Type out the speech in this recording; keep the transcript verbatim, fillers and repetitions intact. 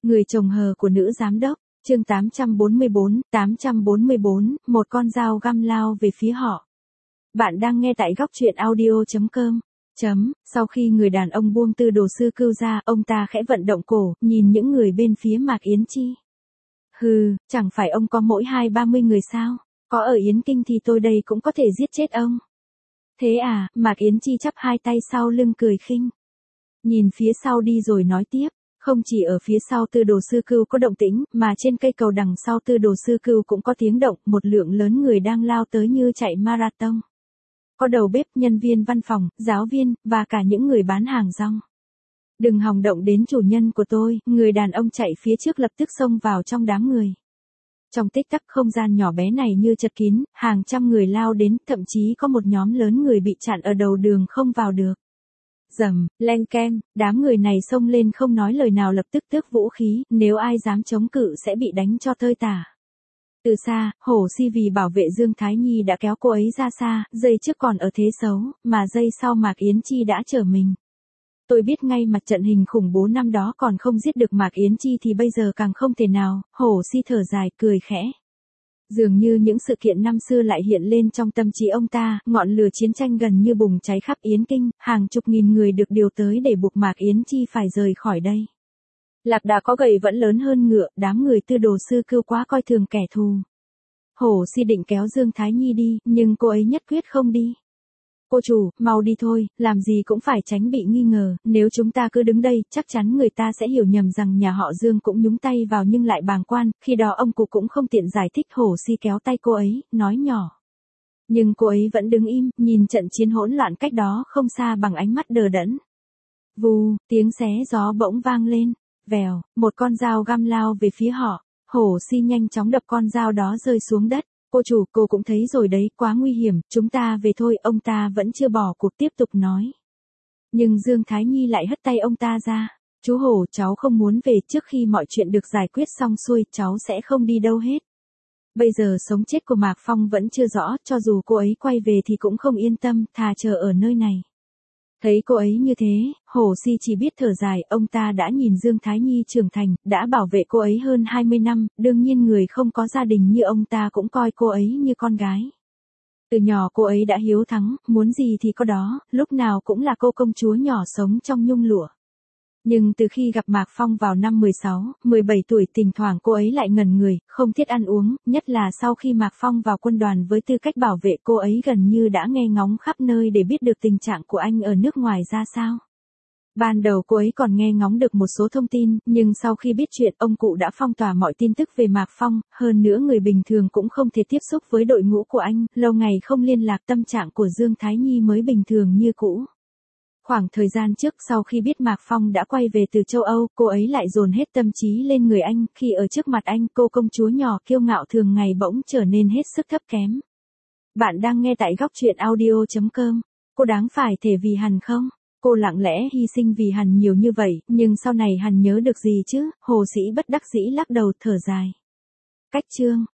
Người chồng hờ của nữ giám đốc, chương tám trăm bốn mươi bốn, tám trăm bốn mươi bốn, một con dao găm lao về phía họ. Bạn đang nghe tại góc truyện audio chấm com. Chấm, sau khi người đàn ông buông tư đồ sư cưu ra, ông ta khẽ vận động cổ, nhìn những người bên phía Mạc Yến Chi. Hừ, chẳng phải ông có mỗi hai ba mươi người sao? Có ở Yến Kinh thì tôi đây cũng có thể giết chết ông. Thế à, Mạc Yến Chi chắp hai tay sau lưng cười khinh. Nhìn phía sau đi rồi nói tiếp. Không chỉ ở phía sau tư đồ sư cưu có động tĩnh, mà trên cây cầu đằng sau tư đồ sư cưu cũng có tiếng động, một lượng lớn người đang lao tới như chạy marathon. Có đầu bếp, nhân viên văn phòng, giáo viên, và cả những người bán hàng rong. Đừng hòng động đến chủ nhân của tôi, người đàn ông chạy phía trước lập tức xông vào trong đám người. Trong tích tắc không gian nhỏ bé này như chật kín, hàng trăm người lao đến, thậm chí có một nhóm lớn người bị chặn ở đầu đường không vào được. Rầm, len ken, đám người này xông lên không nói lời nào lập tức tước vũ khí, nếu ai dám chống cự sẽ bị đánh cho tơi tả. Từ xa, Hổ Si vì bảo vệ Dương Thái Nhi đã kéo cô ấy ra xa, giây trước còn ở thế xấu, mà giây sau Mạc Yến Chi đã trở mình. Tôi biết ngay mặt trận hình khủng bố năm đó còn không giết được Mạc Yến Chi thì bây giờ càng không thể nào, Hổ Si thở dài, cười khẽ. Dường như những sự kiện năm xưa lại hiện lên trong tâm trí ông ta, ngọn lửa chiến tranh gần như bùng cháy khắp Yến Kinh, hàng chục nghìn người được điều tới để buộc Mạc Yến Chi phải rời khỏi đây. Lạc đà có gầy vẫn lớn hơn ngựa, đám người tư đồ sư cưu quá coi thường kẻ thù. Hổ Si định kéo Dương Thái Nhi đi, nhưng cô ấy nhất quyết không đi. Cô chủ, mau đi thôi, làm gì cũng phải tránh bị nghi ngờ, nếu chúng ta cứ đứng đây, chắc chắn người ta sẽ hiểu nhầm rằng nhà họ Dương cũng nhúng tay vào nhưng lại bàng quan, khi đó ông cụ cũng không tiện giải thích. Hổ Si kéo tay cô ấy, nói nhỏ. Nhưng cô ấy vẫn đứng im, nhìn trận chiến hỗn loạn cách đó không xa bằng ánh mắt đờ đẫn. Vù, tiếng xé gió bỗng vang lên, vèo, một con dao găm lao về phía họ, Hổ Si nhanh chóng đập con dao đó rơi xuống đất. Cô chủ, cô cũng thấy rồi đấy, quá nguy hiểm, chúng ta về thôi, ông ta vẫn chưa bỏ cuộc tiếp tục nói. Nhưng Dương Thái Nhi lại hất tay ông ta ra. Chú Hổ, cháu không muốn về, trước khi mọi chuyện được giải quyết xong xuôi, cháu sẽ không đi đâu hết. Bây giờ sống chết của Mạc Phong vẫn chưa rõ, cho dù cô ấy quay về thì cũng không yên tâm, thà chờ ở nơi này. Thấy cô ấy như thế, Hổ Si chỉ biết thở dài, ông ta đã nhìn Dương Thái Nhi trưởng thành, đã bảo vệ cô ấy hơn hai mươi năm, đương nhiên người không có gia đình như ông ta cũng coi cô ấy như con gái. Từ nhỏ cô ấy đã hiếu thắng, muốn gì thì có đó, lúc nào cũng là cô công chúa nhỏ sống trong nhung lụa. Nhưng từ khi gặp Mạc Phong vào năm mười sáu, mười bảy tuổi, thỉnh thoảng cô ấy lại ngần người, không thiết ăn uống, nhất là sau khi Mạc Phong vào quân đoàn với tư cách bảo vệ, cô ấy gần như đã nghe ngóng khắp nơi để biết được tình trạng của anh ở nước ngoài ra sao. Ban đầu cô ấy còn nghe ngóng được một số thông tin, nhưng sau khi biết chuyện, ông cụ đã phong tỏa mọi tin tức về Mạc Phong, hơn nữa người bình thường cũng không thể tiếp xúc với đội ngũ của anh, lâu ngày không liên lạc, tâm trạng của Dương Thái Nhi mới bình thường như cũ. Khoảng thời gian trước, sau khi biết Mạc Phong đã quay về từ châu Âu, cô ấy lại dồn hết tâm trí lên người anh, khi ở trước mặt anh, cô công chúa nhỏ kiêu ngạo thường ngày bỗng trở nên hết sức thấp kém. Bạn đang nghe tại góc truyện audio chấm com. Cô đáng phải thể vì Hàn không? Cô lặng lẽ hy sinh vì Hàn nhiều như vậy, nhưng sau này Hàn nhớ được gì chứ? Hồ Sĩ bất đắc dĩ lắc đầu thở dài. Cách chương